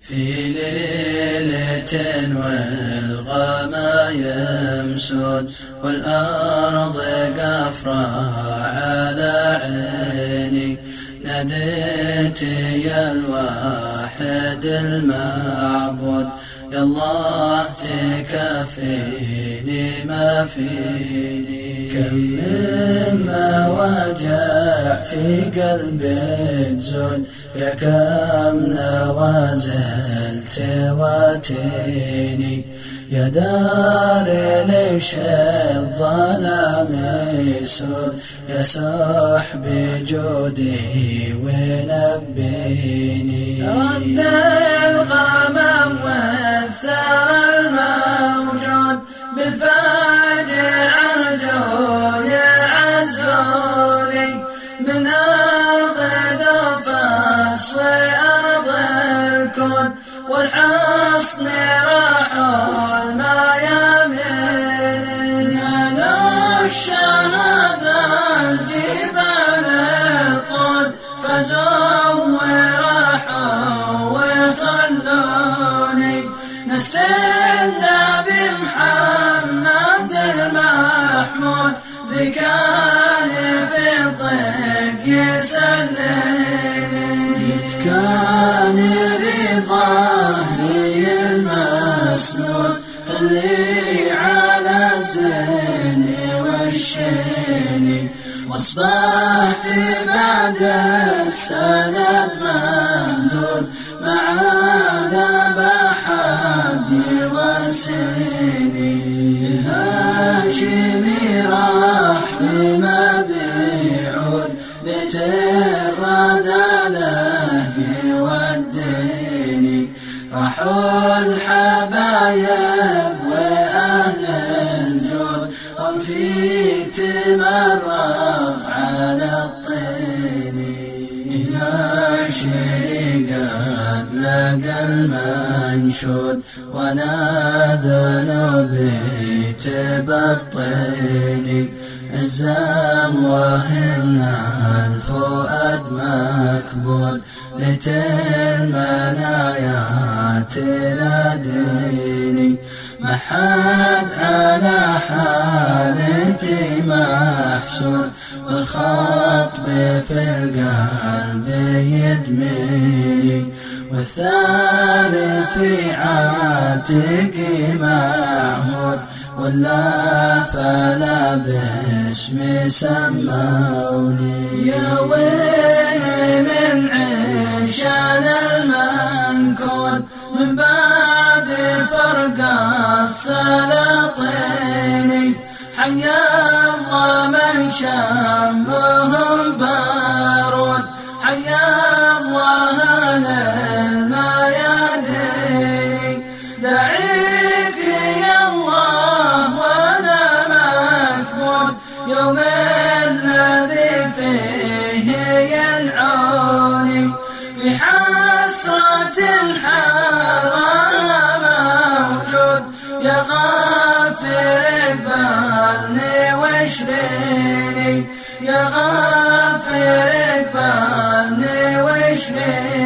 في ليلة والغمايم سود والأرض قفرة على عيني، ناديت يا الواحد المعبود يا الله تكفيني ما فيني. كم مما وجع في قلبي زود يا كم نوازل تواتيني، يا دار ليش الظلام يسود يا صاحبي جودي ونبيني. رد الغمام والثار الموجود بالفاجعة جو يعزوني، من أرض دفاس وأرض الكون والحصن راحوا الميامين. نالوا الشهادة الجبال طول فازوا وراحوا وخلوني، نسينا بمحمد المحمود ذي كان في الطيق يسليني. كان لظهري المسنود اللي على زيني والشيني، واصبحت بعد السند ممدود مع ذبح حدي وسيني. الهاشمي راح بما بيعود لترد له يوديني، راحوا الحبايب وأهل الجود هم في تمرغ على الطين. ناشري قد لقى المنشود وانا ذنوبي تبطيني، عز الله إن الفؤاد مكبود ليت المنايا تناديني، ما حد على حالتي محسود والخطب في القلب يدميني، والثاني في عاتقي معهود ولا فلا باسمي سموني. يا ويلي من عشان المنكود من بعد فرق السلاطين، حيا الله من شمهم بارود، حيا الله للميادين. دعيك يا الله وانا مكبود يوم الذي فيه ينعوني، في حسرة الحرام موجود يا غافر اقبلني واشريني، يا غافر اقبلني واشريني.